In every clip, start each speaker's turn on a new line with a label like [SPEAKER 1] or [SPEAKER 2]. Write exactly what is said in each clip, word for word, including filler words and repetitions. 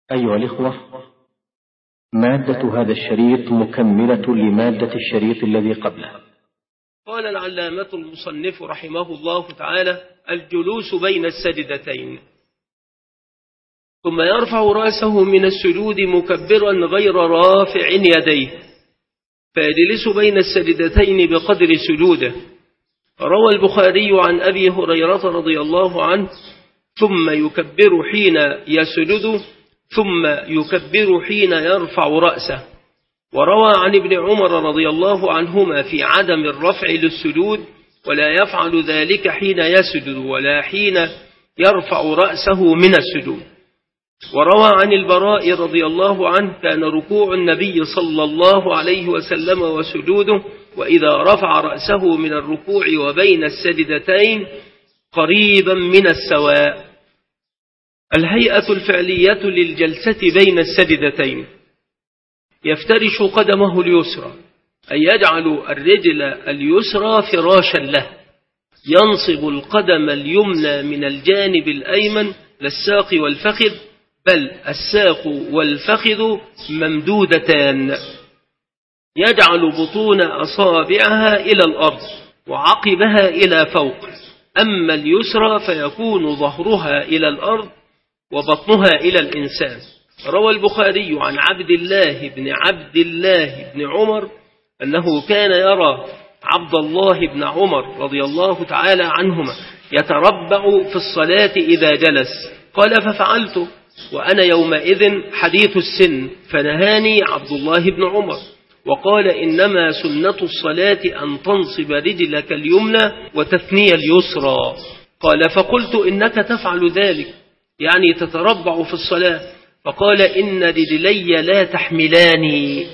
[SPEAKER 1] أيها الإخوة، مادة هذا الشريط مكملة لمادة الشريط الذي قبله.
[SPEAKER 2] قال العلامة المصنف رحمه الله تعالى: الجلوس بين السجدتين، ثم يرفع رأسه من السجود مكبرا غير رافع يديه، فيجلس بين السجدتين بقدر سجوده. روى البخاري عن أبي هريرة رضي الله عنه: ثم يكبر حين يسجد ثم يكبر حين يرفع رأسه. وروى عن ابن عمر رضي الله عنهما في عدم الرفع للسجود، ولا يفعل ذلك حين يسجد ولا حين يرفع رأسه من السجود. وروى عن البراء رضي الله عنه: كان ركوع النبي صلى الله عليه وسلم وسجوده وإذا رفع رأسه من الركوع وبين السجدتين قريبا من السواء. الهيئة الفعلية للجلسة بين السجدتين: يفترش قدمه اليسرى، أي يجعل الرجل اليسرى فراشا له، ينصب القدم اليمنى من الجانب الأيمن للساق والفخذ، بل الساق والفخذ ممدودتان، يجعل بطون أصابعها إلى الأرض وعقبها إلى فوق، أما اليسرى فيكون ظهرها إلى الأرض وبطنها إلى الإنسان. روى البخاري عن عبد الله بن عبد الله بن عمر أنه كان يرى عبد الله بن عمر رضي الله تعالى عنهما يتربع في الصلاة إذا جلس، قال: ففعلت وأنا يومئذ حديث السن، فنهاني عبد الله بن عمر وقال: إنما سنة الصلاة أن تنصب رجلك اليمنى وتثني اليسرى. قال: فقلت: إنك تفعل ذلك، يعني تتربع في الصلاة. فقال: إن رجلي لا تحملاني.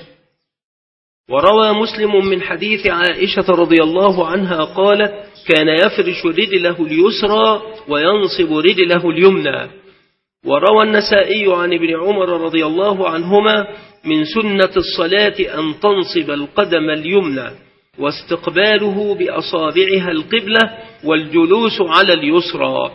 [SPEAKER 2] وروى مسلم من حديث عائشة رضي الله عنها قالت: كان يفرش رجله اليسرى وينصب رجله اليمنى. وروى النسائي عن ابن عمر رضي الله عنهما: من سنة الصلاة أن تنصب القدم اليمنى واستقباله بأصابعها القبلة والجلوس على اليسرى،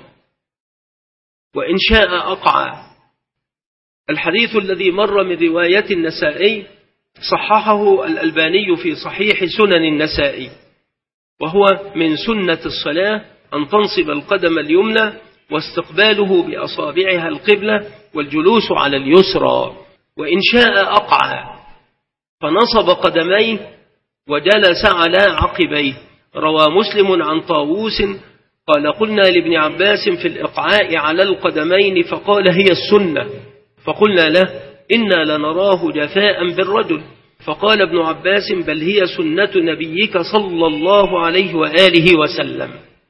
[SPEAKER 2] وإن شاء أقع. الحديث الذي مر من رواية النسائي صححه الألباني في صحيح سنن النسائي، وهو: من سنة الصلاة أن تنصب القدم اليمنى واستقباله بأصابعها القبلة والجلوس على اليسرى، وإن شاء أقع. فنصب قدميه وجلس على عقبيه. روى مسلم عن طاووس قال: قلنا لابن عباس في الإقعاء على القدمين، فقال: هي السنة. فقلنا له: إنا لنراه جفاء بالرجل. فقال ابن عباس: بل هي سنة نبيك صلى الله عليه وآله وسلم.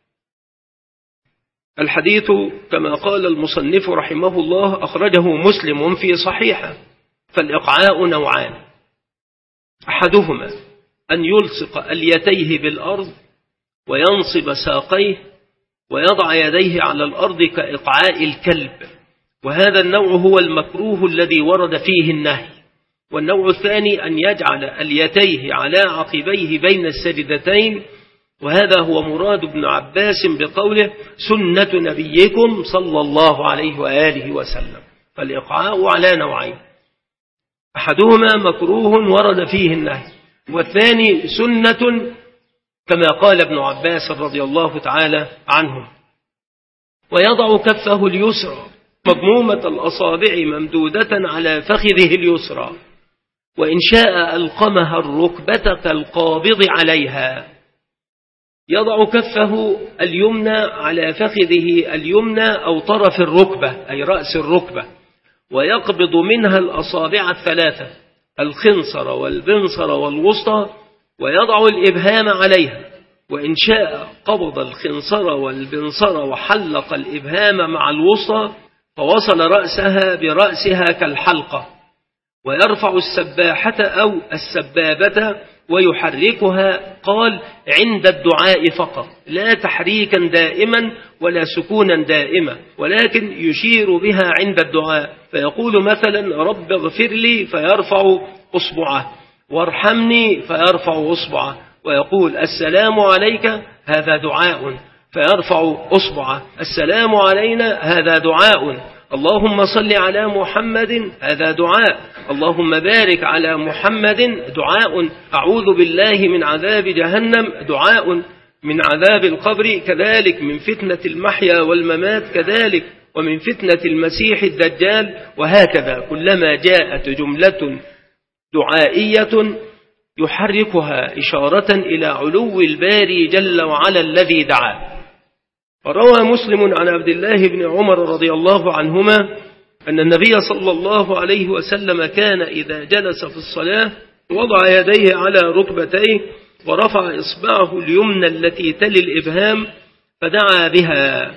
[SPEAKER 2] الحديث كما قال المصنف رحمه الله أخرجه مسلم في صحيحه. فالإقعاء نوعان: أحدهما أن يلصق اليتيه بالأرض وينصب ساقيه ويضع يديه على الأرض كإقعاء الكلب، وهذا النوع هو المكروه الذي ورد فيه النهي. والنوع الثاني أن يجعل اليتيه على عقبيه بين السجدتين، وهذا هو مراد ابن عباس بقوله: سنة نبيكم صلى الله عليه وآله وسلم. فالإقعاء على نوعين: أحدهما مكروه ورد فيه النهي، والثاني سنة كما قال ابن عباس رضي الله تعالى عنه. ويضع كفه اليسرى مضمومة الأصابع ممدودة على فخذه اليسرى، وإن شاء ألقمها الركبة كالقابض عليها. يضع كفه اليمنى على فخذه اليمنى أو طرف الركبة أي رأس الركبة، ويقبض منها الأصابع الثلاثة الخنصر والبنصر والوسطى، ويضع الإبهام عليها، وإن شاء قبض الخنصر والبنصر وحلق الإبهام مع الوسطى فوصل رأسها برأسها كالحلقة، ويرفع السباحة أو السبابة ويحركها، قال: عند الدعاء فقط، لا تحريكا دائما ولا سكونا دائما، ولكن يشير بها عند الدعاء، فيقول مثلا: رب اغفر لي، فيرفع أصبعه، وارحمني، فيرفع أصبعه، ويقول: السلام عليك، هذا دعاء، فيرفع أصبعه، السلام علينا، هذا دعاء، اللهم صل على محمد هذا دعاء، اللهم بارك على محمد دعاء، أعوذ بالله من عذاب جهنم دعاء، من عذاب القبر كذلك، من فتنة المحيا والممات كذلك، ومن فتنة المسيح الدجال، وهكذا كلما جاءت جملة دعائية يحركها إشارة إلى علو الباري جل وعلا الذي دعا. وروى مسلم عن عبد الله بن عمر رضي الله عنهما أن النبي صلى الله عليه وسلم كان إذا جلس في الصلاة وضع يديه على ركبتيه ورفع إصبعه اليمنى التي تلي الإبهام فدعا بها،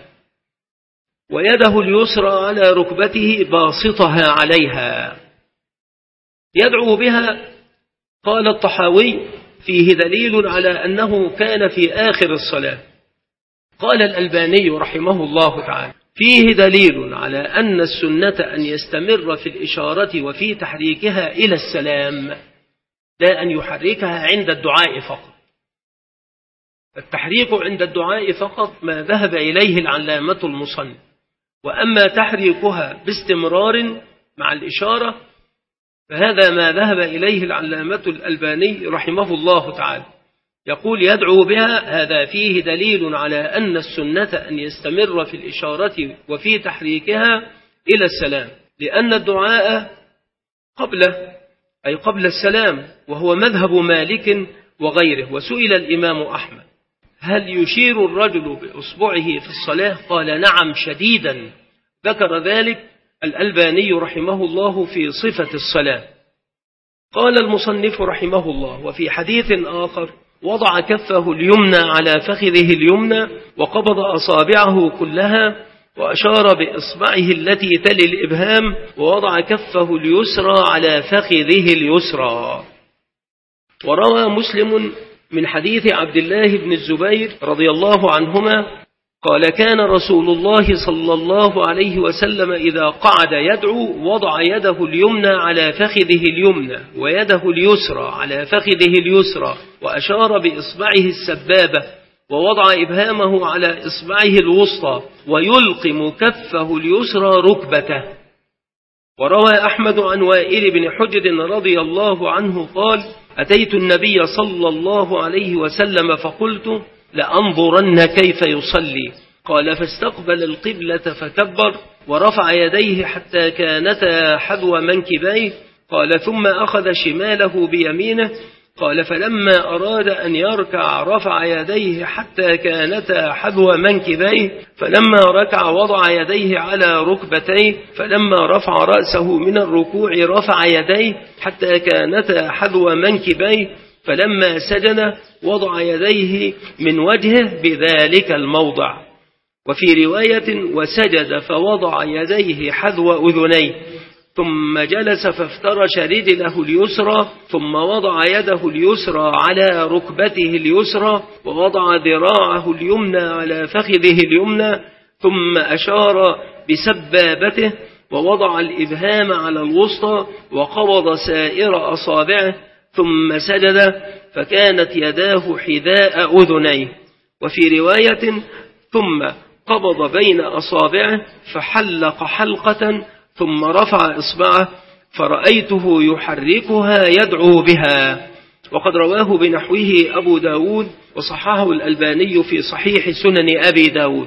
[SPEAKER 2] ويده اليسرى على ركبته باسطها عليها يدعو بها. قال الطحاوي فيه دليل على أنه كان في آخر الصلاة. قال الألباني رحمه الله تعالى فيه دليل على أن السنة أن يستمر في الإشارة وفي تحريكها إلى السلام، لا أن يحركها عند الدعاء فقط. التحريك عند الدعاء فقط ما ذهب إليه العلامة المصنف، وأما تحريكها باستمرار مع الإشارة فهذا ما ذهب إليه العلامة الألباني رحمه الله تعالى. يقول يدعو بها، هذا فيه دليل على أن السنة أن يستمر في الإشارة وفي تحريكها إلى السلام، لأن الدعاء قبله أي قبل السلام، وهو مذهب مالك وغيره. وسئل الإمام أحمد هل يشير الرجل بأصبعه في الصلاة؟ قال نعم شديدا. ذكر ذلك الألباني رحمه الله في صفة الصلاة. قال المصنف رحمه الله وفي حديث آخر وضع كفه اليمنى على فخذه اليمنى وقبض أصابعه كلها وأشار بإصبعه التي تلي الإبهام ووضع كفه اليسرى على فخذه اليسرى. وروى مسلم من حديث عبد الله بن الزبير رضي الله عنهما قال كان رسول الله صلى الله عليه وسلم إذا قعد يدعو وضع يده اليمنى على فخذه اليمنى ويده اليسرى على فخذه اليسرى وأشار بإصبعه السبابة ووضع إبهامه على إصبعه الوسطى ويلقم كفه اليسرى ركبته. وروى أحمد عن وائل بن حجر رضي الله عنه قال أتيت النبي صلى الله عليه وسلم فقلت لأنظرن كيف يصلي، قال فاستقبل القبلة فكبر ورفع يديه حتى كانتا حذو منكبيه، قال ثم أخذ شماله بيمينه، قال فلما أراد أن يركع رفع يديه حتى كانتا حذو منكبيه، فلما ركع وضع يديه على ركبتيه، فلما رفع رأسه من الركوع رفع يديه حتى كانتا حذو منكبيه، فلما سجد وضع يديه من وجهه بذلك الموضع. وفي رواية وسجد فوضع يديه حذو أذنيه، ثم جلس فافترش رجله اليسرى، ثم وضع يده اليسرى على ركبته اليسرى ووضع ذراعه اليمنى على فخذه اليمنى، ثم أشار بسبابته ووضع الإبهام على الوسطى وقبض سائر أصابعه، ثم سجد فكانت يداه حذاء أذنيه. وفي رواية ثم قبض بين أصابعه فحلق حلقة ثم رفع إصبعه فرأيته يحركها يدعو بها. وقد رواه بنحوه أبو داود وصححه الألباني في صحيح سنن أبي داود.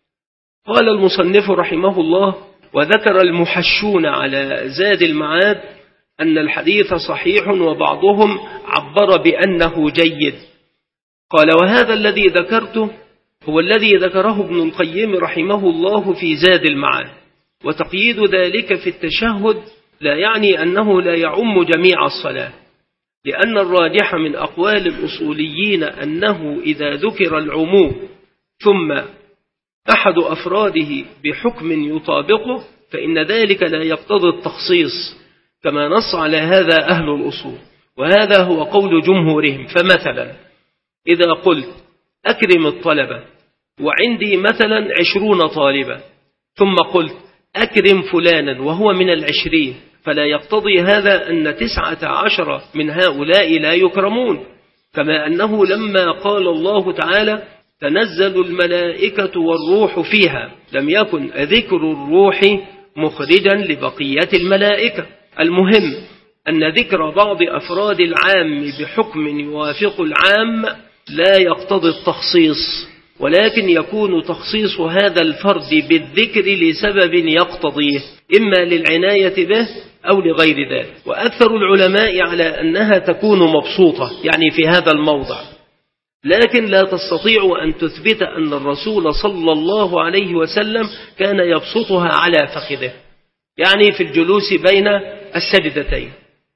[SPEAKER 2] قال المصنف رحمه الله وذكر المحشون على زاد المعاد أن الحديث صحيح وبعضهم عبر بأنه جيد. قال وهذا الذي ذكرته هو الذي ذكره ابن القيم رحمه الله في زاد المعاد، وتقييد ذلك في التشهد لا يعني أنه لا يعم جميع الصلاة، لأن الراجح من أقوال الأصوليين أنه إذا ذكر العموم ثم أحد أفراده بحكم يطابقه فإن ذلك لا يقتضي التخصيص، كما نص على هذا أهل الأصول، وهذا هو قول جمهورهم. فمثلا إذا قلت أكرم الطلبة وعندي مثلا عشرون طالبة، ثم قلت أكرم فلانا وهو من العشرين، فلا يقتضي هذا أن تسعة عشر من هؤلاء لا يكرمون، كما أنه لما قال الله تعالى تنزل الملائكة والروح فيها لم يكن ذكر الروح مخرجا لبقية الملائكة. المهم أن ذكر بعض أفراد العام بحكم يوافق العام لا يقتضي التخصيص، ولكن يكون تخصيص هذا الفرد بالذكر لسبب يقتضيه، إما للعناية به أو لغير ذلك. وأكثر العلماء على أنها تكون مبسوطة يعني في هذا الموضع، لكن لا تستطيع أن تثبت أن الرسول صلى الله عليه وسلم كان يبسطها على فخذه، يعني في الجلوس بين السجدتين.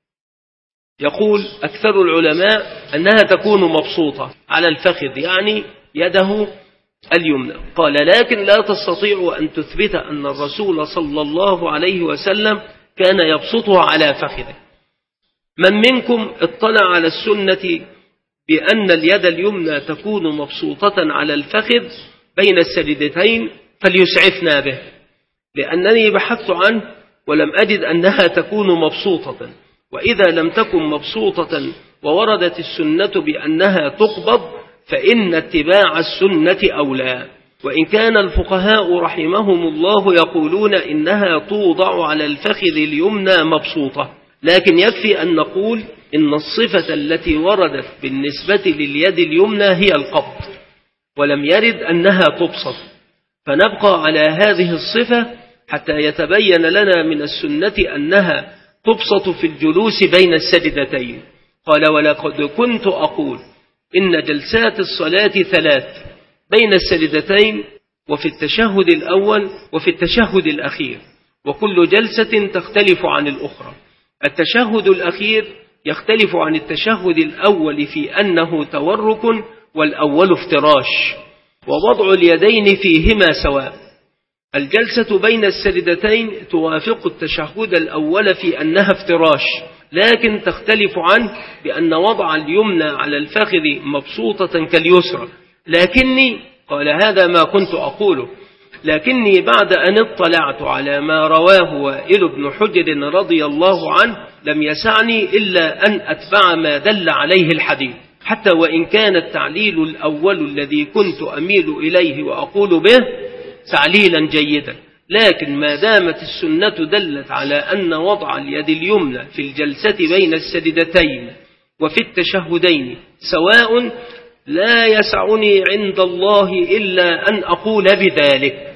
[SPEAKER 2] يقول أكثر العلماء أنها تكون مبسوطة على الفخذ يعني يده اليمنى. قال لكن لا تستطيع أن تثبت أن الرسول صلى الله عليه وسلم كان يبسطها على فخذه. من منكم اطلع على السنة بأن اليد اليمنى تكون مبسوطة على الفخذ بين السجدتين فليسعفنا به، لأنني بحثت عنه ولم أجد أنها تكون مبسوطة. وإذا لم تكن مبسوطة ووردت السنة بأنها تقبض فإن اتباع السنة أولى. وإن كان الفقهاء رحمهم الله يقولون إنها توضع على الفخذ اليمنى مبسوطة، لكن يكفي أن نقول إن الصفة التي وردت بالنسبة لليد اليمنى هي القبض، ولم يرد أنها تبسط، فنبقى على هذه الصفة حتى يتبين لنا من السنة أنها تبسط في الجلوس بين السجدتين. قال ولقد كنت أقول إن جلسات الصلاة ثلاث: بين السجدتين، وفي التشهد الأول، وفي التشهد الأخير، وكل جلسة تختلف عن الأخرى. التشهد الأخير يختلف عن التشهد الأول في أنه تورك والأول افتراش، ووضع اليدين فيهما سواء. الجلسة بين السجدتين توافق التشهد الأول في أنها افتراش، لكن تختلف عنه بأن وضع اليمنى على الفخذ مبسوطة كاليسرى. لكني قال هذا ما كنت أقوله، لكني بعد أن اطلعت على ما رواه وائل بن حجر رضي الله عنه لم يسعني إلا أن أتبع ما دل عليه الحديث، حتى وإن كان التعليل الأول الذي كنت أميل إليه وأقول به تعليلا جيدا، لكن ما دامت السنة دلت على أن وضع اليد اليمنى في الجلسة بين السجدتين وفي التشهدين سواء لا يسعني عند الله إلا أن أقول بذلك،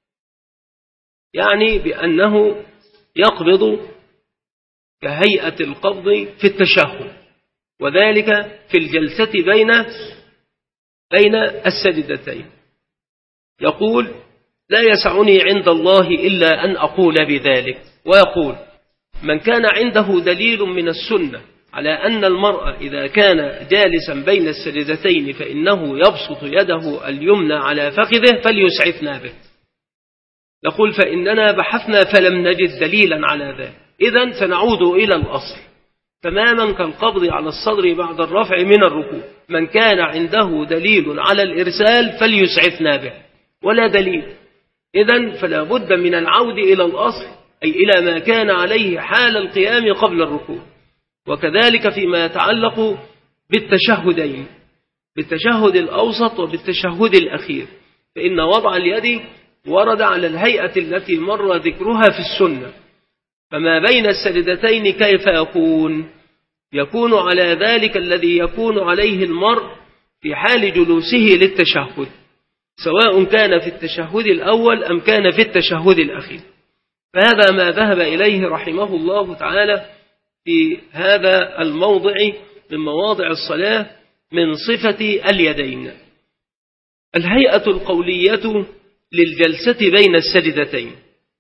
[SPEAKER 2] يعني بأنه يقبض كهيئة القبض في التشهد، وذلك في الجلسة بين بين السجدتين. يقول لا يسعني عند الله إلا أن أقول بذلك. ويقول من كان عنده دليل من السنة على أن المرء إذا كان جالسا بين السجدتين فإنه يبسط يده اليمنى على فخذه فليسعفنا به. نقول فإننا بحثنا فلم نجد دليلا على ذلك، إذن سنعود إلى الأصل تماما كالقبض على الصدر بعد الرفع من الركوع. من كان عنده دليل على الإرسال فليسعفنا به، ولا دليل، إذن فلا بد من العود إلى الأصل، أي إلى ما كان عليه حال القيام قبل الركوع. وكذلك فيما يتعلق بالتشهدين، بالتشهد الأوسط وبالتشهد الأخير، فإن وضع اليد ورد على الهيئة التي مر ذكرها في السنة. فما بين السجدتين كيف يكون؟ يكون على ذلك الذي يكون عليه المرء في حال جلوسه للتشهد، سواء كان في التشهد الأول أم كان في التشهد الأخير. فهذا ما ذهب إليه رحمه الله تعالى في هذا الموضع من مواضع الصلاة من صفة اليدين. الهيئة القولية للجلسة بين السجدتين.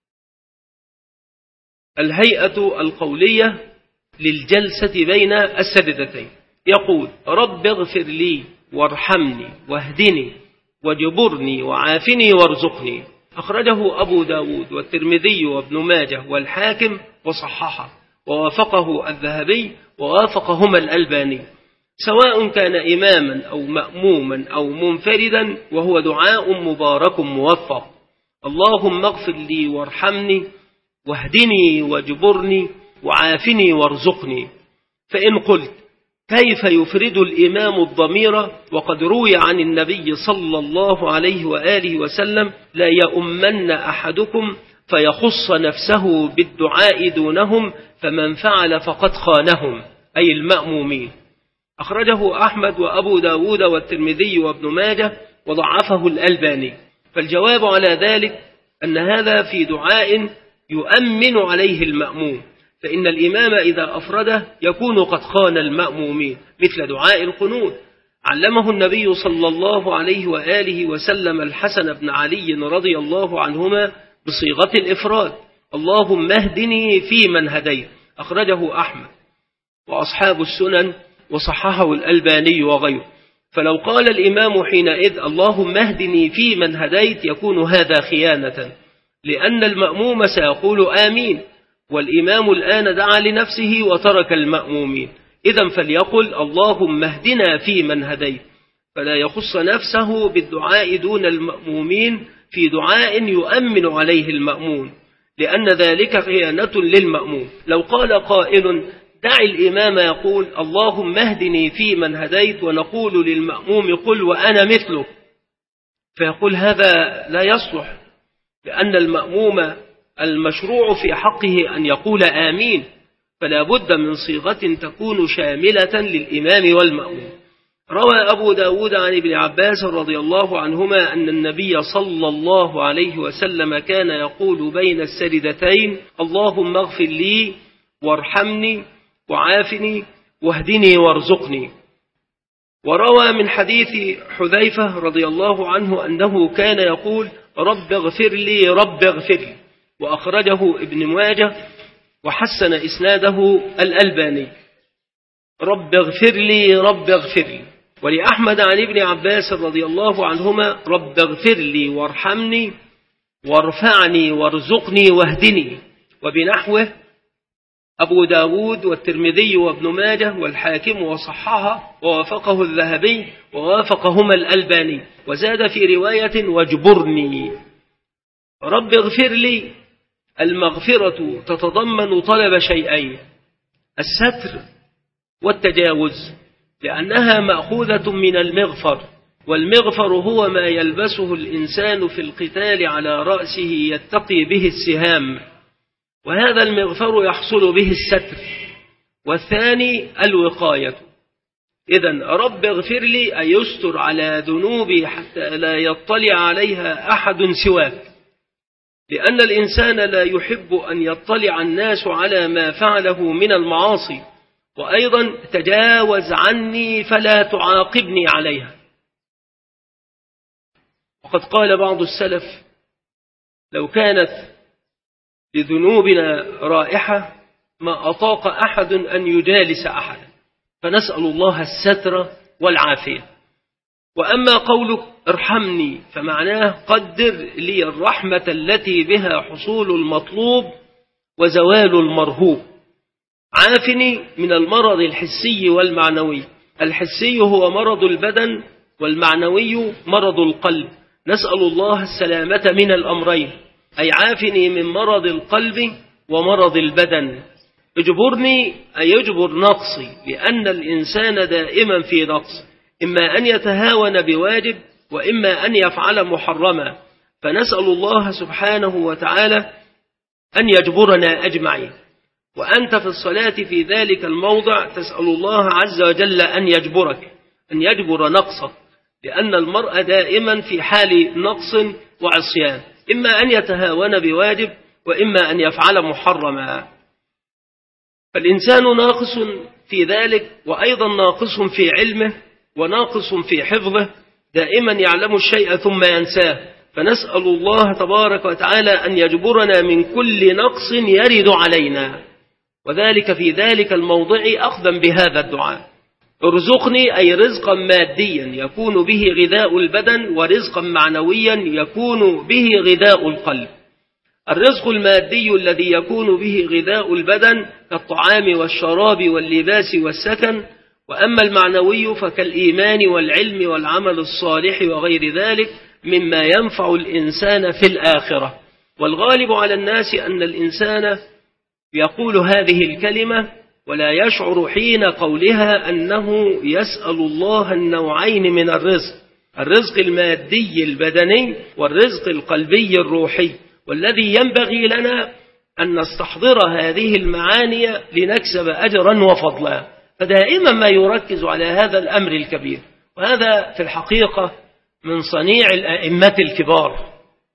[SPEAKER 2] الهيئة القولية للجلسة بين السجدتين يقول رب اغفر لي وارحمني واهدني وجبرني وعافني وارزقني. أخرجه أبو داود والترمذي وابن ماجه والحاكم وصححه، ووافقه الذهبي ووافقهما الألباني، سواء كان إماما أو مأموما أو منفردا، وهو دعاء مبارك موفق. اللهم اغفر لي وارحمني واهدني وجبرني وعافني وارزقني. فإن قلت كيف يفرد الإمام الضمير وقد روي عن النبي صلى الله عليه وآله وسلم لا يؤمن أحدكم فيخص نفسه بالدعاء دونهم، فمن فعل فقد خانهم، أي المأمومين. أخرجه أحمد وأبو داود والترمذي وابن ماجه وضعفه الألباني. فالجواب على ذلك أن هذا في دعاء يؤمن عليه المأموم، فإن الإمام إذا أفرده يكون قد خان المأمومين، مثل دعاء القنوت علمه النبي صلى الله عليه وآله وسلم الحسن بن علي رضي الله عنهما بصيغة الإفراد: اللهم اهدني فيمن هديت. أخرجه أحمد وأصحاب السنن وصححه الألباني وغيره. فلو قال الإمام حينئذ اللهم اهدني فيمن هديت يكون هذا خيانة، لأن المأموم سيقول آمين، والإمام الآن دعا لنفسه وترك المأمومين. إذن فليقل اللهم اهدنا فيمن هديت، فلا يخص نفسه بالدعاء دون المأمومين في دعاء يؤمن عليه المأمون، لأن ذلك خيانة للمأموم. لو قال قائل دع الإمام يقول اللهم اهدني فيمن هديت ونقول للمأموم قل وأنا مثله، فيقول هذا لا يصلح، لأن المأموم المشروع في حقه أن يقول آمين، فلا بد من صيغة تكون شاملة للإمام والمأموم. روى أبو داود عن ابن عباس رضي الله عنهما أن النبي صلى الله عليه وسلم كان يقول بين السجدتين اللهم اغفر لي وارحمني وعافني واهدني وارزقني. وروى من حديث حذيفة رضي الله عنه أنه كان يقول رب اغفر لي رب اغفر لي، وأخرجه ابن ماجه وحسن إسناده الألباني. رب اغفر لي رب اغفر لي. ولأحمد عن ابن عباس رضي الله عنهما رب اغفر لي وارحمني وارفعني وارزقني واهدني. وبنحوه أبو داود والترمذي وابن ماجه والحاكم وصححه ووافقه الذهبي ووافقهما الألباني، وزاد في رواية واجبرني. رب اغفر لي المغفرة تتضمن طلب شيئين: الستر والتجاوز، لأنها مأخوذة من المغفر، والمغفر هو ما يلبسه الإنسان في القتال على رأسه يتقي به السهام، وهذا المغفر يحصل به الستر. والثاني الوقاية. إذن رب اغفر لي أن يستر على ذنوبي حتى لا يطلع عليها أحد سواك، لأن الإنسان لا يحب أن يطلع الناس على ما فعله من المعاصي. وأيضا تجاوز عني فلا تعاقبني عليها. وقد قال بعض السلف لو كانت لذنوبنا رائحة ما أطاق أحد أن يجالس أحد، فنسأل الله الستر والعافية. وأما قولك ارحمني فمعناه قدر لي الرحمة التي بها حصول المطلوب وزوال المرهوب. عافني من المرض الحسي والمعنوي. الحسي هو مرض البدن، والمعنوي مرض القلب. نسأل الله السلامة من الأمرين، أي عافني من مرض القلب ومرض البدن. اجبرني أي يجبر نقصي، لأن الإنسان دائما في نقص، إما أن يتهاون بواجب وإما أن يفعل محرما، فنسأل الله سبحانه وتعالى أن يجبرنا أجمعين. وأنت في الصلاة في ذلك الموضع تسأل الله عز وجل أن يجبرك، أن يجبر نقصك، لأن المرء دائما في حال نقص وعصيان، إما أن يتهاون بواجب وإما أن يفعل محرما. فالإنسان ناقص في ذلك، وأيضا ناقص في علمه وناقص في حفظه، دائما يعلم الشيء ثم ينساه. فنسأل الله تبارك وتعالى أن يجبرنا من كل نقص يرد علينا، وذلك في ذلك الموضع أخذا بهذا الدعاء. ارزقني أي رزقا ماديا يكون به غذاء البدن، ورزقا معنويا يكون به غذاء القلب. الرزق المادي الذي يكون به غذاء البدن كالطعام والشراب واللباس والسكن، وأما المعنوي فكالإيمان والعلم والعمل الصالح وغير ذلك مما ينفع الإنسان في الآخرة. والغالب على الناس أن الإنسان يقول هذه الكلمة ولا يشعر حين قولها أنه يسأل الله النوعين من الرزق: الرزق المادي البدني والرزق القلبي الروحي. والذي ينبغي لنا أن نستحضر هذه المعاني لنكسب أجرا وفضلا. فدائما ما يركز على هذا الأمر الكبير، وهذا في الحقيقة من صنيع الأئمة الكبار.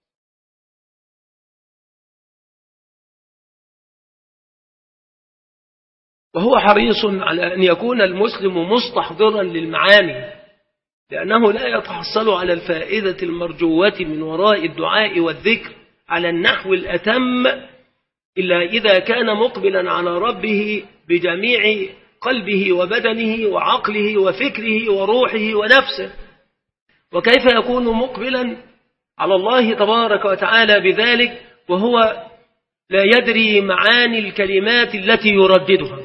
[SPEAKER 2] وهو حريص على أن يكون المسلم مستحضرا للمعاني، لأنه لا يتحصل على الفائدة المرجوة من وراء الدعاء والذكر على النحو الأتم إلا إذا كان مقبلا على ربه بجميع قلبه وبدنه وعقله وفكره وروحه ونفسه. وكيف يكون مقبلا على الله تبارك وتعالى بذلك وهو لا يدري معاني الكلمات التي يرددها؟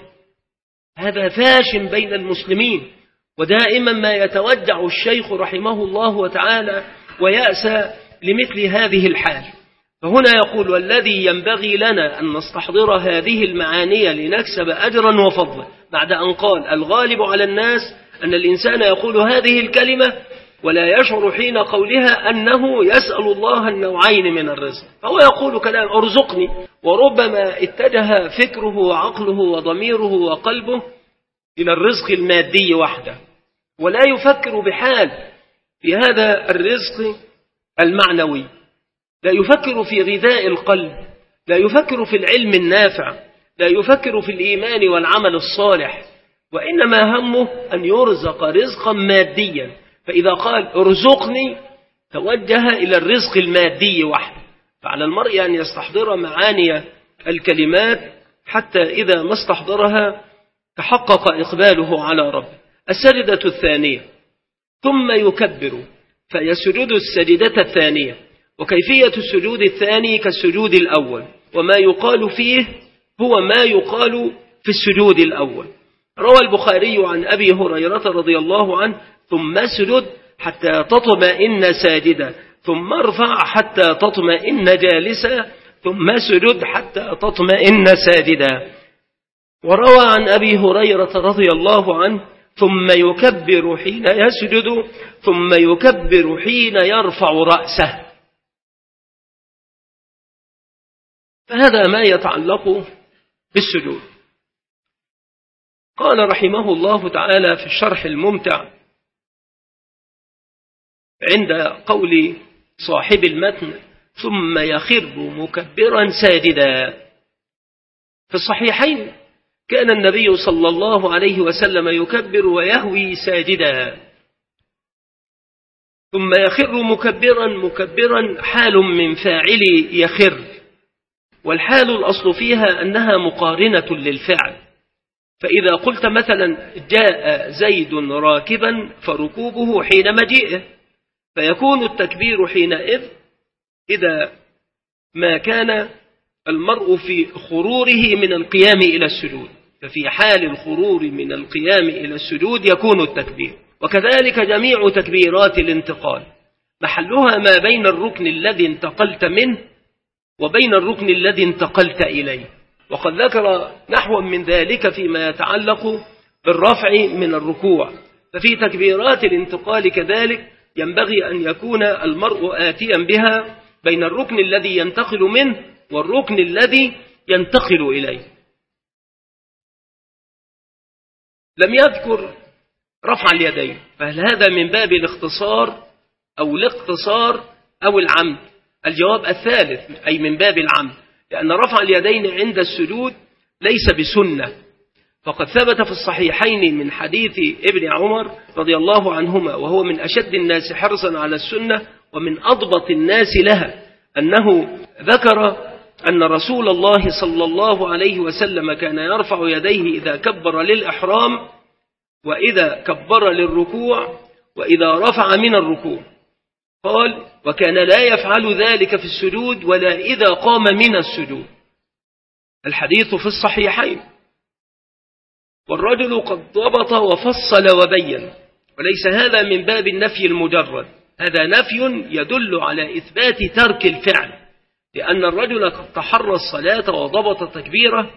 [SPEAKER 2] هذا فاش بين المسلمين، ودائما ما يتوجع الشيخ رحمه الله تعالى ويأسى لمثل هذه الحال. فهنا يقول: والذي ينبغي لنا أن نستحضر هذه المعاني لنكسب أجرا وفضلا، بعد أن قال: الغالب على الناس أن الإنسان يقول هذه الكلمة ولا يشعر حين قولها أنه يسأل الله النوعين من الرزق، فهو يقول كلام ارزقني، وربما اتجه فكره وعقله وضميره وقلبه إلى الرزق المادي وحده، ولا يفكر بحال في هذا الرزق المعنوي، لا يفكر في غذاء القلب، لا يفكر في العلم النافع، لا يفكر في الإيمان والعمل الصالح، وإنما همه أن يرزق رزقا ماديا. فإذا قال ارزقني توجه إلى الرزق المادي وحده. فعلى المرء أن يستحضر معاني الكلمات حتى إذا ما استحضرها تحقق إقباله على ربه. السجدة الثانية: ثم يكبر فيسجد السجدة الثانية. وكيفية السجود الثاني كالسجود الأول، وما يقال فيه هو ما يقال في السجود الأول. روى البخاري عن أبي هريرة رضي الله عنه: ثم اسجد حتى تطمئن ساجدا، ثم ارفع حتى تطمئن جالسا، ثم اسجد حتى تطمئن ساجدا. وروى عن أبي هريرة رضي الله عنه: ثم يكبر حين يسجد، ثم يكبر حين يرفع رأسه. فهذا ما يتعلق بالسجود. قال رحمه الله تعالى في الشرح الممتع عند قول صاحب المتن: ثم يخر مكبرا ساجدا. في الصحيحين كان النبي صلى الله عليه وسلم يكبر ويهوي ساجدا. ثم يخر مكبرا، مكبرا حال من فاعل يخر، والحال الأصل فيها أنها مقارنة للفعل. فإذا قلت مثلا جاء زيد راكبا فركوبه حين مجيئه، فيكون التكبير حينئذ إذا ما كان المرء في خروره من القيام إلى السجود، ففي حال الخرور من القيام إلى السجود يكون التكبير. وكذلك جميع تكبيرات الانتقال محلها ما بين الركن الذي انتقلت منه وبين الركن الذي انتقلت إليه. وقد ذكر نحو من ذلك فيما يتعلق بالرفع من الركوع. ففي تكبيرات الانتقال كذلك ينبغي أن يكون المرء آتيا بها بين الركن الذي ينتقل منه والركن الذي ينتقل إليه. لم يذكر رفع اليدين، فهل هذا من باب الاختصار أو الاقتصار أو العمد؟ الجواب الثالث، أي من باب العمد، لأن رفع اليدين عند السجود ليس بسنة. فقد ثبت في الصحيحين من حديث ابن عمر رضي الله عنهما، وهو من أشد الناس حرصا على السنة ومن أضبط الناس لها، أنه ذكر أن رسول الله صلى الله عليه وسلم كان يرفع يديه إذا كبر للإحرام، وإذا كبر للركوع، وإذا رفع من الركوع. قال: وكان لا يفعل ذلك في السجود ولا إذا قام من السجود. الحديث في الصحيحين. والرجل قد ضبط وفصل وبين، وليس هذا من باب النفي المجرد، هذا نفي يدل على إثبات ترك الفعل، لأن الرجل قد تحرى الصلاة وضبط تكبيره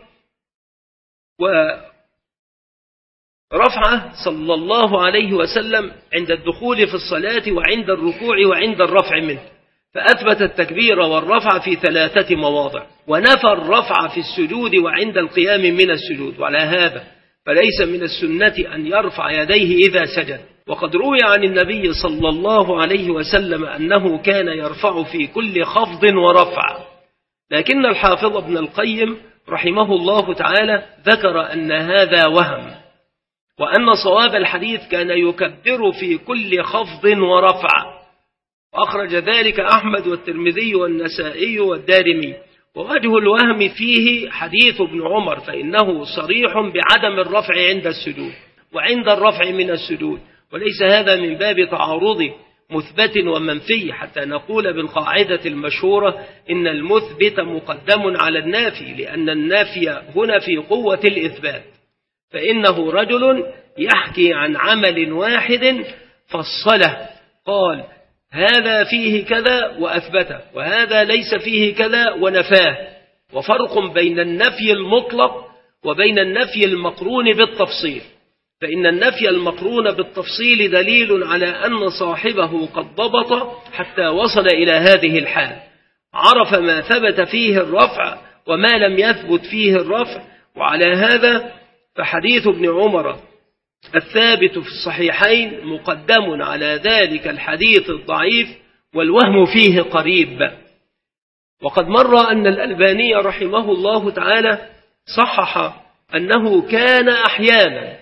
[SPEAKER 2] ورفعه صلى الله عليه وسلم عند الدخول في الصلاة وعند الركوع وعند الرفع منه، فأثبت التكبير والرفع في ثلاثة مواضع، ونفى الرفع في السجود وعند القيام من السجود. وعلى هذا فليس من السنة أن يرفع يديه إذا سجد. وقد روي عن النبي صلى الله عليه وسلم أنه كان يرفع في كل خفض ورفع، لكن الحافظ ابن القيم رحمه الله تعالى ذكر أن هذا وهم، وأن صواب الحديث كان يكبر في كل خفض ورفع. وأخرج ذلك أحمد والترمذي والنسائي والدارمي. ووجه الوهم فيه حديث ابن عمر، فإنه صريح بعدم الرفع عند السجود وعند الرفع من السجود، وليس هذا من باب تعارض مثبت ومنفي، حتى نقول بالقاعدة المشهورة إن المثبت مقدم على النافي، لأن النافي هنا في قوة الإثبات. فإنه رجل يحكي عن عمل واحد فصله، قال هذا فيه كذا وأثبته، وهذا ليس فيه كذا ونفاه. وفرق بين النفي المطلق وبين النفي المقرون بالتفصيل، فإن النفي المقرون بالتفصيل دليل على أن صاحبه قد ضبط حتى وصل إلى هذه الحال، عرف ما ثبت فيه الرفع وما لم يثبت فيه الرفع. وعلى هذا فحديث ابن عمر الثابت في الصحيحين مقدم على ذلك الحديث الضعيف، والوهم فيه قريب. وقد مر أن الألباني رحمه الله تعالى صحح أنه كان أحيانا،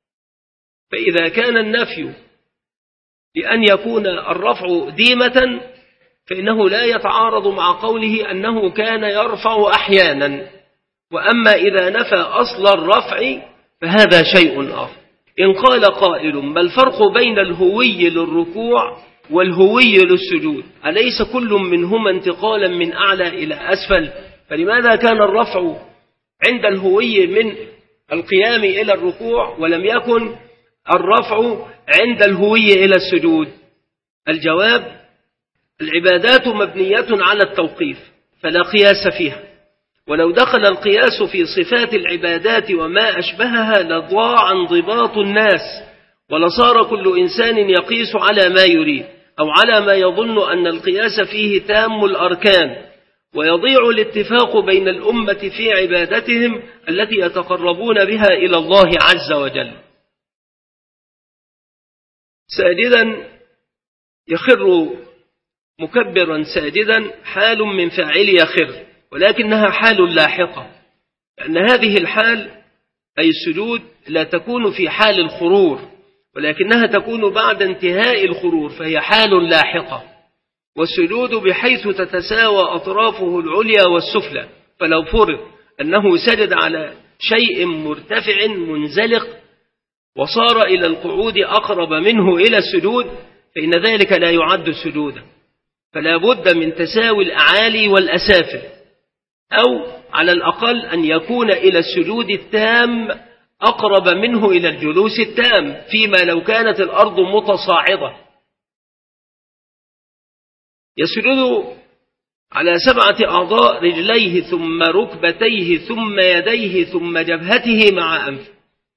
[SPEAKER 2] فإذا كان النفي لأن يكون الرفع ديمة فإنه لا يتعارض مع قوله أنه كان يرفع أحيانا. وأما إذا نفى أصل الرفع فهذا شيء آخر. إن قال قائل ما الفرق بين الهوي للركوع والهوي للسجود؟ أليس كل منهما انتقالا من أعلى إلى أسفل؟ فلماذا كان الرفع عند الهوي من القيام إلى الركوع ولم يكن الرفع عند الهوي إلى السجود؟ الجواب: العبادات مبنية على التوقيف فلا قياس فيها، ولو دخل القياس في صفات العبادات وما أشبهها لضاع انضباط الناس، ولصار كل إنسان يقيس على ما يريد أو على ما يظن أن القياس فيه تام الأركان، ويضيع الاتفاق بين الأمة في عبادتهم التي يتقربون بها إلى الله عز وجل. ساجدا يخر مكبرا ساجدا حال من فاعل يخر، ولكنها حال لاحقة، لأن هذه الحال أي السجود لا تكون في حال الخرور، ولكنها تكون بعد انتهاء الخرور، فهي حال لاحقة. والسجود بحيث تتساوى أطرافه العليا والسفلى، فلو فرض أنه سجد على شيء مرتفع منزلق وصار إلى القعود أقرب منه إلى السجود فإن ذلك لا يعد سجودا، فلا بد من تساوي الأعالي والأسافل، أو على الأقل أن يكون إلى السجود التام أقرب منه إلى الجلوس التام، فيما لو كانت الأرض متصاعدة. يسجد على سبعة أعضاء: رجليه ثم ركبتيه ثم يديه ثم جبهته مع أنفه.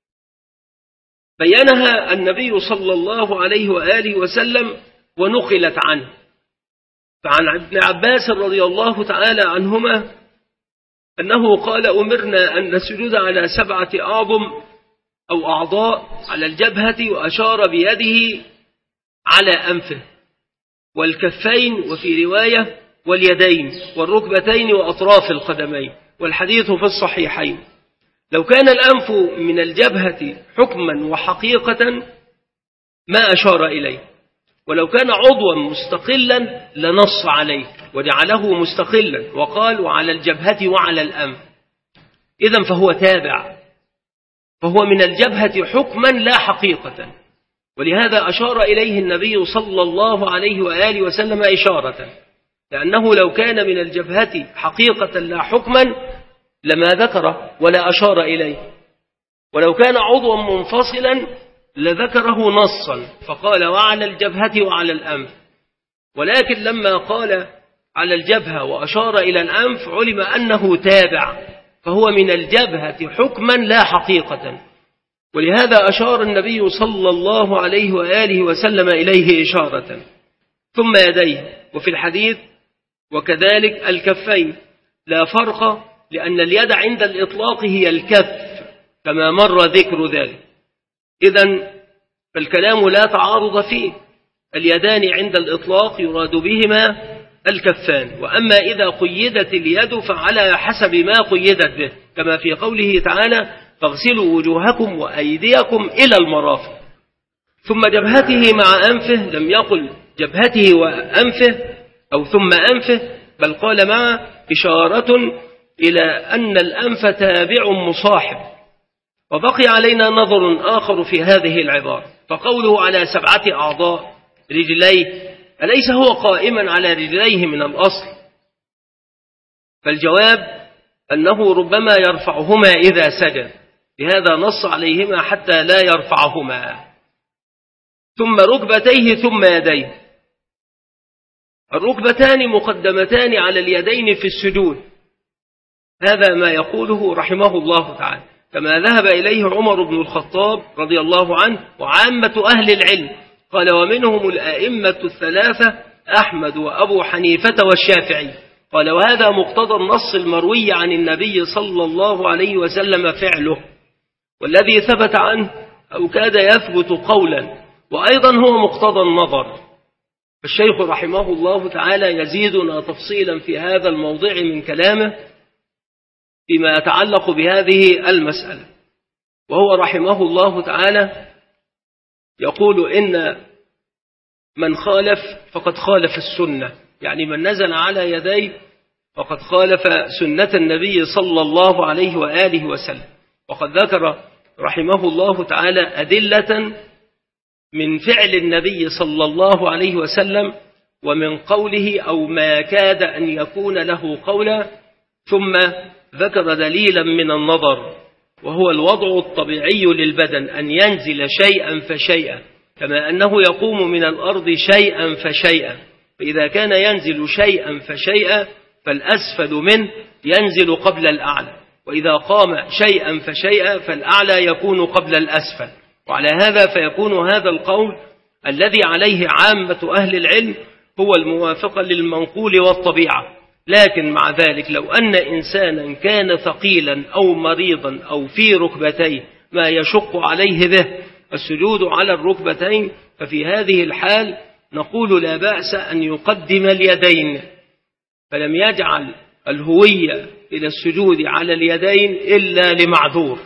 [SPEAKER 2] بينها النبي صلى الله عليه وآله وسلم ونقلت عنه. فعن ابن عباس رضي الله تعالى عنهما أنه قال: أمرنا أن نسجد على سبعة أعظم أو أعضاء على الجبهة، وأشار بيده على أنفه والكفين، وفي رواية واليدين والركبتين وأطراف القدمين، والحديث في الصحيحين. لو كان الأنف من الجبهة حكما وحقيقة ما أشار إليه، ولو كان عضوا مستقلا لنص عليه وجعله مستقلا وقال: وعلى الجبهة وعلى الأنف. إذن فهو تابع، فهو من الجبهة حكما لا حقيقة، ولهذا أشار إليه النبي صلى الله عليه وآله وسلم إشارة، لأنه لو كان من الجبهة حقيقة لا حكما لما ذكره ولا أشار إليه، ولو كان عضوا منفصلا لذكره نصا فقال: وعلى الجبهة وعلى الأنف. ولكن لما قال على الجبهة وأشار إلى الأنف علم أنه تابع، فهو من الجبهة حكما لا حقيقة، ولهذا أشار النبي صلى الله عليه وآله وسلم إليه إشارة. ثم يديه وفي الحديث وكذلك الكفين، لا فرق، لأن اليد عند الإطلاق هي الكف كما مر ذكر ذلك. إذن فالكلام لا تعارض فيه، اليدان عند الإطلاق يراد بهما الكفان، وأما إذا قيدت اليد فعلى حسب ما قيدت به، كما في قوله تعالى فاغسلوا وجوهكم وأيديكم إلى المرافق. ثم جبهته مع أنفه، لم يقل جبهته وأنفه أو ثم أنفه، بل قال مع، إشارة إلى أن الأنف تابع مصاحب. وبقي علينا نظر آخر في هذه العبارة، فقوله على سبعة أعضاء رجليه، أليس هو قائما على رجليه من الأصل؟ فالجواب أنه ربما يرفعهما إذا سجد، لهذا نص عليهما حتى لا يرفعهما. ثم ركبتيه ثم يديه. الركبتان مقدمتان على اليدين في السجود، هذا ما يقوله رحمه الله تعالى، كما ذهب إليه عمر بن الخطاب رضي الله عنه وعامة أهل العلم، قال ومنهم الأئمة الثلاثة أحمد وأبو حنيفة والشافعي، قال وهذا مقتضى النص المروي عن النبي صلى الله عليه وسلم فعله، والذي ثبت عنه أو كاد يثبت قولا، وأيضا هو مقتضى النظر. الشيخ رحمه الله تعالى يزيدنا تفصيلا في هذا الموضع من كلامه فيما يتعلق بهذه المسألة، وهو رحمه الله تعالى يقول إن من خالف فقد خالف السنة، يعني من نزل على يديه فقد خالف سنة النبي صلى الله عليه وآله وسلم. وقد ذكر رحمه الله تعالى أدلة من فعل النبي صلى الله عليه وسلم ومن قوله أو ما كاد أن يكون له قولا، ثم ذكر دليلا من النظر، وهو الوضع الطبيعي للبدن، أن ينزل شيئا فشيئا، كما أنه يقوم من الأرض شيئا فشيئا، فإذا كان ينزل شيئا فشيئا فالأسفل منه ينزل قبل الأعلى، وإذا قام شيئا فشيئا فالأعلى يكون قبل الأسفل. وعلى هذا فيكون هذا القول الذي عليه عامة أهل العلم هو الموافق للمنقول والطبيعة. لكن مع ذلك لو أن إنسانا كان ثقيلا أو مريضا أو في ركبتيه ما يشق عليه به السجود على الركبتين، ففي هذه الحال نقول لا بأس أن يقدم اليدين، فلم يجعل الهوية إلى السجود على اليدين إلا لمعذور،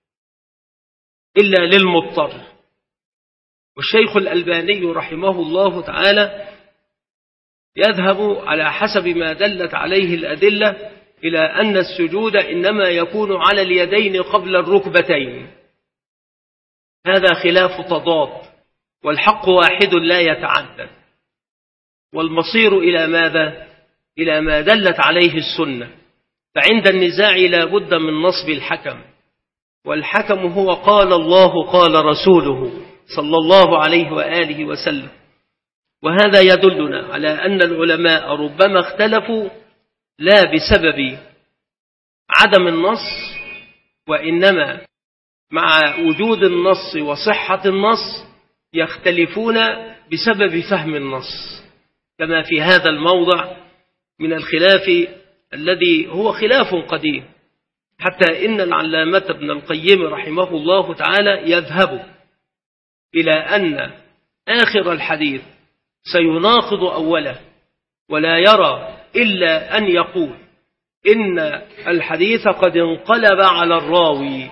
[SPEAKER 2] إلا للمضطر. والشيخ الألباني رحمه الله تعالى يذهب على حسب ما دلت عليه الأدلة إلى أن السجود إنما يكون على اليدين قبل الركبتين، هذا خلاف تضاد، والحق واحد لا يتعدد، والمصير إلى ماذا؟ إلى ما دلت عليه السنة. فعند النزاع لا بد من نصب الحكم، والحكم هو قال الله قال رسوله صلى الله عليه وآله وسلم. وهذا يدلنا على أن العلماء ربما اختلفوا لا بسبب عدم النص، وإنما مع وجود النص وصحة النص يختلفون بسبب فهم النص، كما في هذا الموضع من الخلاف الذي هو خلاف قديم، حتى إن العلامة ابن القيم رحمه الله تعالى يذهب إلى أن آخر الحديث سيناقض أوله، ولا يرى إلا أن يقول إن الحديث قد انقلب على الراوي،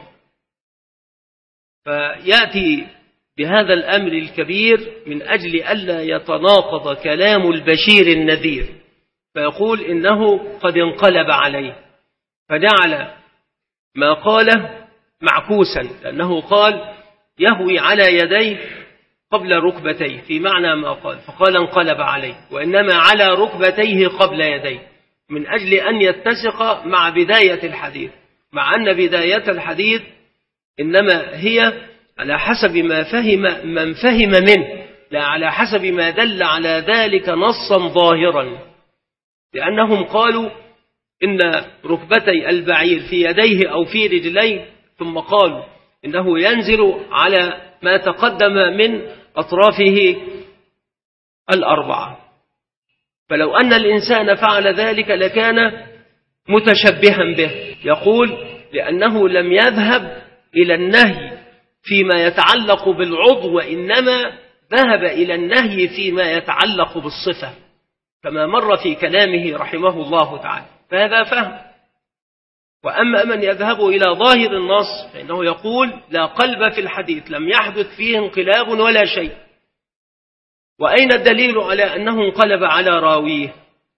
[SPEAKER 2] فيأتي بهذا الأمر الكبير من أجل ألا يتناقض كلام البشير النذير، فيقول إنه قد انقلب عليه، فجعل ما قاله معكوسا، لأنه قال يهوي على يديه قبل ركبتيه في معنى ما قال، فقال انقلب عليه، وإنما على ركبتيه قبل يديه، من أجل أن يتسق مع بداية الحديث، مع أن بداية الحديث إنما هي على حسب ما فهم من فهم منه، لا على حسب ما دل على ذلك نصا ظاهرا، لأنهم قالوا إن ركبتي البعير في يديه أو في رجليه، ثم قالوا إنه ينزل على ما تقدم من أطرافه الأربعة. فلو أن الإنسان فعل ذلك لكان متشبها به. يقول لأنه لم يذهب إلى النهي فيما يتعلق بالعضو، وإنما ذهب إلى النهي فيما يتعلق بالصفة، كما مر في كلامه رحمه الله تعالى، فهذا فهم. وأما من يذهب إلى ظاهر النص فإنه يقول لا قلب في الحديث، لم يحدث فيه انقلاب ولا شيء. وأين الدليل على أنه انقلب على راويه؟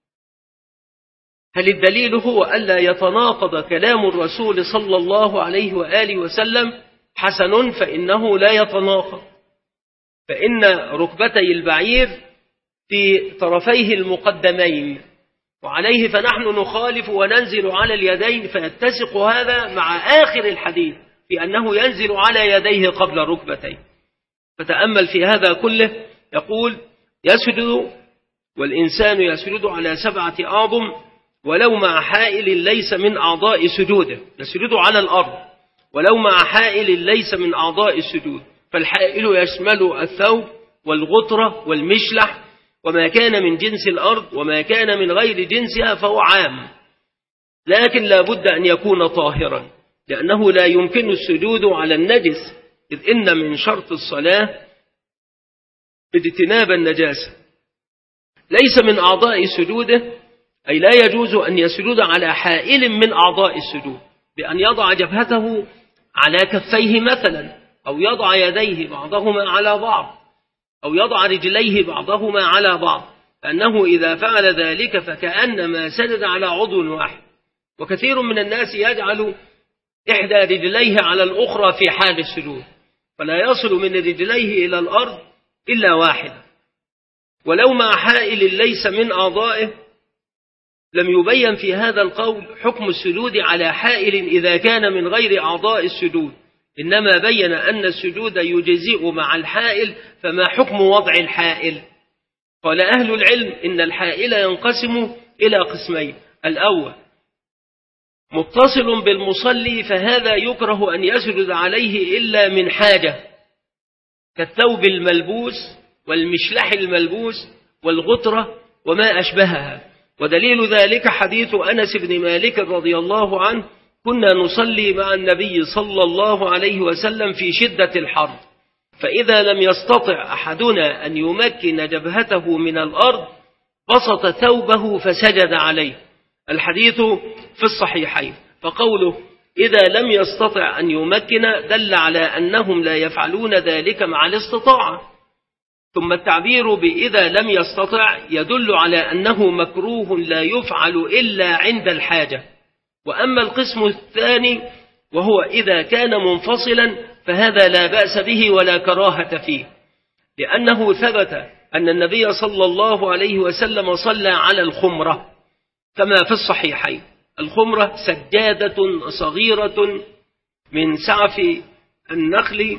[SPEAKER 2] هل الدليل هو ألا يتناقض كلام الرسول صلى الله عليه وآله وسلم؟ حسن، فإنه لا يتناقض، فإن ركبتي البعير في طرفيه المقدمين، وعليه فنحن نخالف وننزل على اليدين، فيتسق هذا مع آخر الحديث في أنه ينزل على يديه قبل ركبتيه. فتأمل في هذا كله. يقول يسجد والإنسان يسجد على سبعة أعظم ولو مع حائل ليس من أعضاء سجوده، يسجد على الأرض ولو مع حائل ليس من أعضاء السجود. فالحائل يشمل الثوب والغطرة والمشلح وما كان من جنس الأرض، وما كان من غير جنسها فهو عام، لكن لا بد أن يكون طاهرا، لأنه لا يمكن السجود على النجس، إذ إن من شرط الصلاة اجتناب النجاسة. ليس من أعضاء سجوده، أي لا يجوز أن يسجد على حائل من أعضاء السجود، بأن يضع جبهته على كفيه مثلا، أو يضع يديه بعضهما على بعض، أو يضع رجليه بعضهما على بعض، لأنه إذا فعل ذلك فكأنما سجد على عضو واحد. وكثير من الناس يجعل إحدى رجليه على الأخرى في حال السجود، فلا يصل من رجليه إلى الأرض إلا واحدة. ولو مع حائل ليس من أعضائه لم يبين في هذا القول حكم السجود على حائل إذا كان من غير أعضاء السجود، إنما بين أن السجود يجزئ مع الحائل. فما حكم وضع الحائل؟ قال أهل العلم إن الحائل ينقسم إلى قسمين: الأول متصل بالمصلي، فهذا يكره أن يسجد عليه إلا من حاجة، كالثوب الملبوس والمشلح الملبوس والغطرة وما أشبهها. ودليل ذلك حديث أنس بن مالك رضي الله عنه: كنا نصلي مع النبي صلى الله عليه وسلم في شدة الحر، فإذا لم يستطع أحدنا أن يمكن جبهته من الأرض بسط ثوبه فسجد عليه. الحديث في الصحيحين. فقوله إذا لم يستطع أن يمكن دل على أنهم لا يفعلون ذلك مع الاستطاعة. ثم التعبير بإذا لم يستطع يدل على أنه مكروه لا يفعل إلا عند الحاجة. وأما القسم الثاني وهو إذا كان منفصلا فهذا لا بأس به ولا كراهة فيه، لأنه ثبت أن النبي صلى الله عليه وسلم صلى على الخمرة كما في الصحيحين. الخمرة سجادة صغيرة من سعف النخل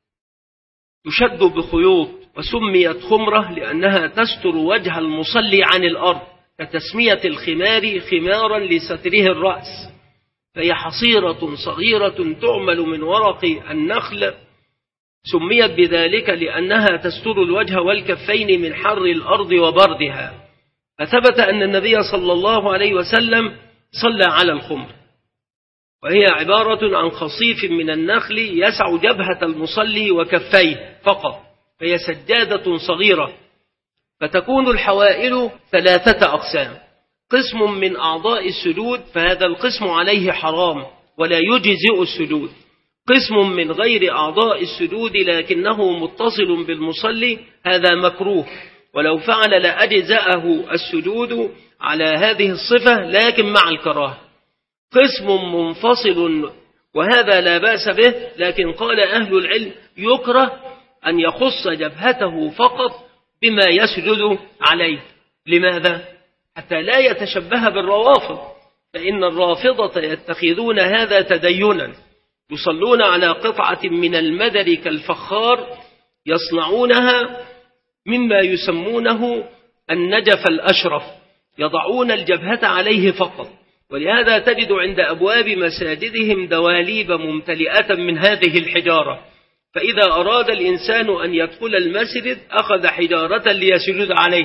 [SPEAKER 2] تشد بخيوط، وسميت خمرة لأنها تستر وجه المصلي عن الأرض، كتسمية الخمار خمارا لستره الرأس. فهي حصيرة صغيرة تعمل من ورق النخل، سميت بذلك لأنها تستر الوجه والكفين من حر الأرض وبردها. فثبت أن النبي صلى الله عليه وسلم صلى على الخمر، وهي عبارة عن خصيف من النخل يسع جبهة المصلي وكفيه فقط، فهي سجادة صغيرة. فتكون الحوائل ثلاثة أقسام: قسم من أعضاء السجود، فهذا القسم عليه حرام ولا يجزئ السجود. قسم من غير أعضاء السجود لكنه متصل بالمصلي، هذا مكروه، ولو فعل لأجزأه السجود على هذه الصفة لكن مع الكراهة. قسم منفصل وهذا لا بأس به، لكن قال أهل العلم يكره أن يخص جبهته فقط بما يسجد عليه. لماذا؟ حتى لا يتشبه بالروافض، فإن الرافضة يتخذون هذا تدينا، يصلون على قطعة من المدر كالفخار يصنعونها مما يسمونه النجف الأشرف، يضعون الجبهة عليه فقط. ولهذا تجد عند أبواب مساجدهم دواليب ممتلئة من هذه الحجارة، فإذا أراد الإنسان أن يدخل المسجد أخذ حجارة ليسجد عليه،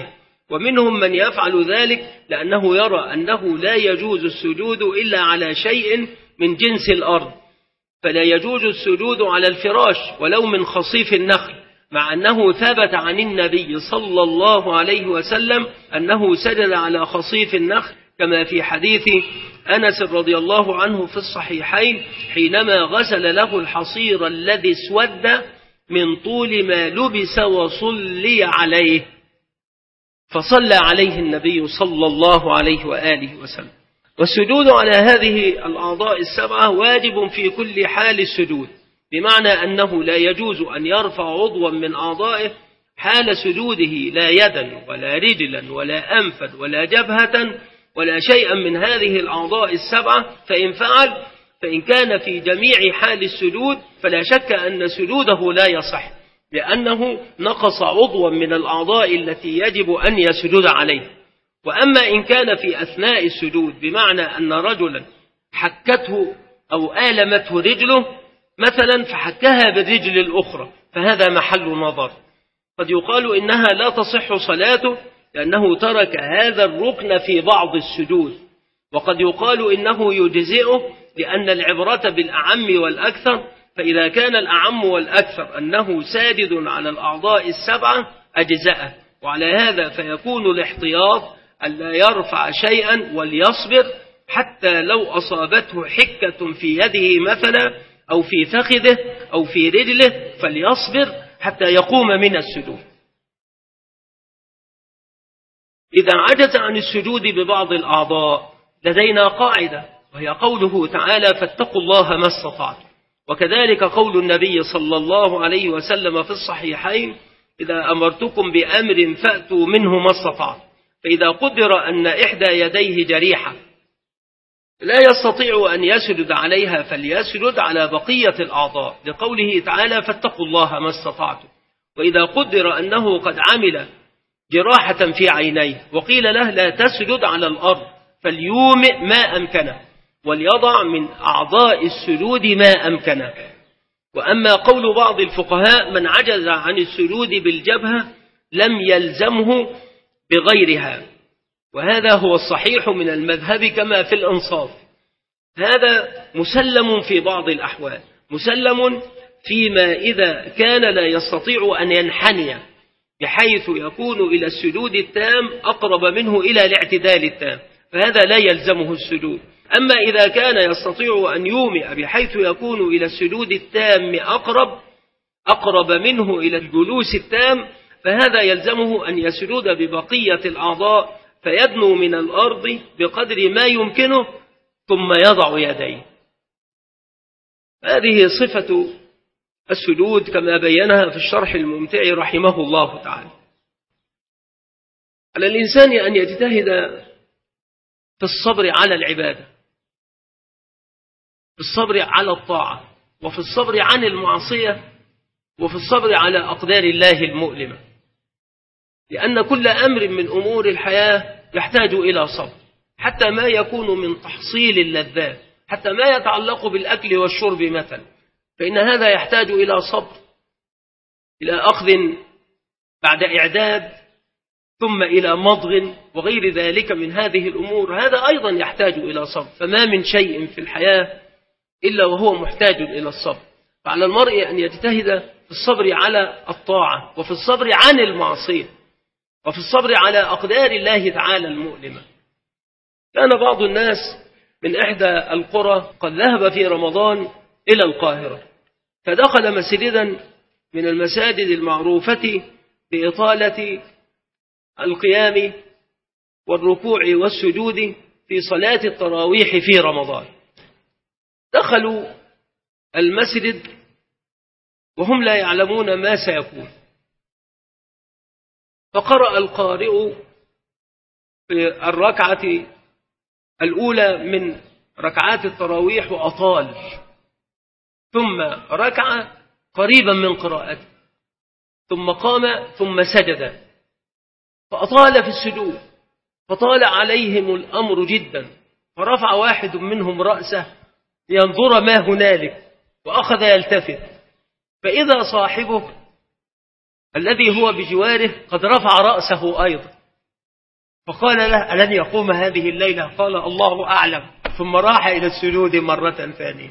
[SPEAKER 2] ومنهم من يفعل ذلك لأنه يرى أنه لا يجوز السجود إلا على شيء من جنس الأرض، فلا يجوز السجود على الفراش ولو من خصيف النخل، مع أنه ثبت عن النبي صلى الله عليه وسلم أنه سجد على خصيف النخل، كما في حديث أنس رضي الله عنه في الصحيحين حينما غسل له الحصير الذي اسود من طول ما لبس وصلي عليه، فصلى عليه النبي صلى الله عليه وآله وسلم. والسجود على هذه الأعضاء السبعة واجب في كل حال السجود، بمعنى أنه لا يجوز أن يرفع عضوا من أعضائه حال سجوده، لا يدا ولا رجلا ولا أنفا ولا جبهة ولا شيئا من هذه الأعضاء السبعة، فإن فعل فإن كان في جميع حال السجود فلا شك أن سجوده لا يصح، لأنه نقص عضوا من الأعضاء التي يجب أن يسجد عليه. وأما إن كان في أثناء السجود، بمعنى أن رجلا حكته أو آلمته رجله مثلا فحكها بالرجل الأخرى، فهذا محل نظر، قد يقال إنها لا تصح صلاته لأنه ترك هذا الركن في بعض السجود، وقد يقال إنه يجزئه لأن العبرة بالأعم والأكثر، فإذا كان الأعم والأكثر أنه ساجد على الأعضاء السبعة أجزأه، وعلى هذا فيكون الاحتياط ألا يرفع شيئا وليصبر حتى لو أصابته حكة في يده مثلا أو في فخذه أو في رجله فليصبر حتى يقوم من السجود. إذا عجز عن السجود ببعض الأعضاء لدينا قاعدة، وهي قوله تعالى فاتقوا الله ما استطعتم، وكذلك قول النبي صلى الله عليه وسلم في الصحيحين إذا أمرتكم بأمر فأتوا منه ما استطعتم، فإذا قدر أن إحدى يديه جريحة لا يستطيع أن يسجد عليها فليسجد على بقية الأعضاء، لقوله تعالى فاتقوا الله ما استطعتم. وإذا قدر أنه قد عمل جراحة في عينيه وقيل له لا تسجد على الأرض فليومئ ما أمكنه وليضع من أعضاء السجود ما أمكنه. وأما قول بعض الفقهاء من عجز عن السجود بالجبهة لم يلزمه بغيرها، وهذا هو الصحيح من المذهب كما في الأنصاف. هذا مسلم في بعض الأحوال، مسلم فيما إذا كان لا يستطيع أن ينحني بحيث يكون إلى السجود التام أقرب منه إلى الاعتدال التام، فهذا لا يلزمه السجود. أما إذا كان يستطيع أن يومئ بحيث يكون إلى السجود التام أقرب أقرب منه إلى الجلوس التام، فهذا يلزمه أن يسجد ببقية الأعضاء فيدنو من الأرض بقدر ما يمكنه ثم يضع يديه. هذه صفة السجود كما بينها في الشرح الممتع رحمه الله تعالى. على الإنسان أن يجتهد في الصبر على العبادة، في الصبر على الطاعة، وفي الصبر عن المعصية، وفي الصبر على أقدار الله المؤلمة، لأن كل أمر من أمور الحياة يحتاج إلى صبر، حتى ما يكون من تحصيل اللذات، حتى ما يتعلق بالأكل والشرب مثلا، فإن هذا يحتاج إلى صبر، إلى أخذ بعد إعداد ثم إلى مضغ وغير ذلك من هذه الأمور، هذا أيضا يحتاج إلى صبر. فما من شيء في الحياة إلا وهو محتاج إلى الصبر، فعلى المرء أن يجتهد في الصبر على الطاعة، وفي الصبر عن المعصية، وفي الصبر على أقدار الله تعالى المؤلمة. كان بعض الناس من إحدى القرى قد ذهب في رمضان إلى القاهرة، فدخل مسجدا من المساجد المعروفة بإطالة القيام والركوع والسجود في صلاة التراويح في رمضان. دخلوا المسجد وهم لا يعلمون ما سيكون، فقرأ القارئ في الركعة الأولى من ركعات التراويح وأطال، ثم ركع قريبا من قراءته، ثم قام ثم سجد فأطال في السجود، فطال عليهم الأمر جدا، فرفع واحد منهم رأسه لينظر ما هنالك وأخذ يلتفت، فإذا صاحبه الذي هو بجواره قد رفع رأسه أيضا، فقال له: ألن يقوم هذه الليلة؟ قال: الله أعلم. ثم راح إلى السجود مرة ثانية.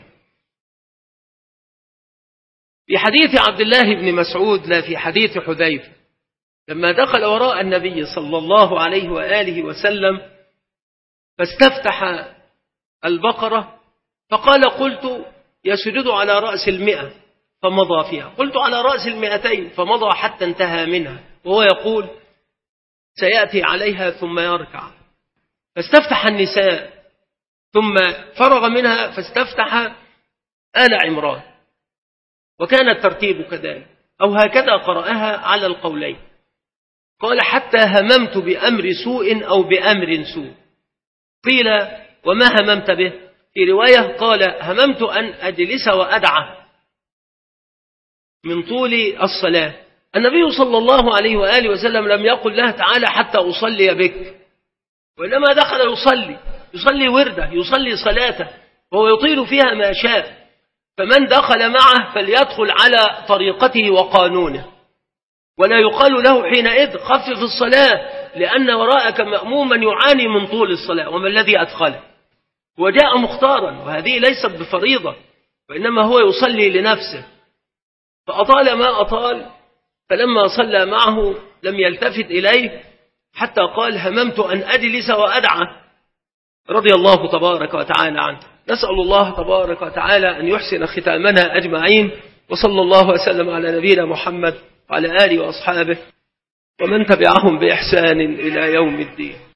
[SPEAKER 2] في حديث عبد الله بن مسعود لا في حديث حذيفة، لما دخل وراء النبي صلى الله عليه وآله وسلم فاستفتح البقرة فقال: قلت يسجد على رأس المئة فمضى فيها، قلت على رأس المئتين فمضى حتى انتهى منها، وهو يقول سيأتي عليها ثم يركع. فاستفتح النساء ثم فرغ منها فاستفتح آل عمران، وكان الترتيب كذلك أو هكذا قرأها على القولين. قال: حتى هممت بأمر سوء أو بأمر سوء. قيل: وما هممت به؟ في رواية قال: هممت أن أجلس وأدعى من طول الصلاة. النبي صلى الله عليه وآله وسلم لم يقل له: تعالى حتى أصلي بك، وإنما دخل يصلي يصلي ورده، يصلي صلاته، وهو يطيل فيها ما شاء. فمن دخل معه فليدخل على طريقته وقانونه، ولا يقال له حينئذ خفف الصلاة لأن وراءك مأموما يعاني من طول الصلاة. وما الذي أدخله؟ وجاء مختارا، وهذه ليست بفريضة، وإنما هو يصلي لنفسه، فأطال ما أطال. فلما صلى معه لم يلتفت إليه حتى قال: هممت أن أجلس وأدعى، رضي الله تبارك وتعالى عنه. نسأل الله تبارك وتعالى أن يحسن ختامنا أجمعين، وصلى الله وسلم على نبينا محمد وعلى آله وأصحابه ومن تبعهم بإحسان إلى يوم الدين.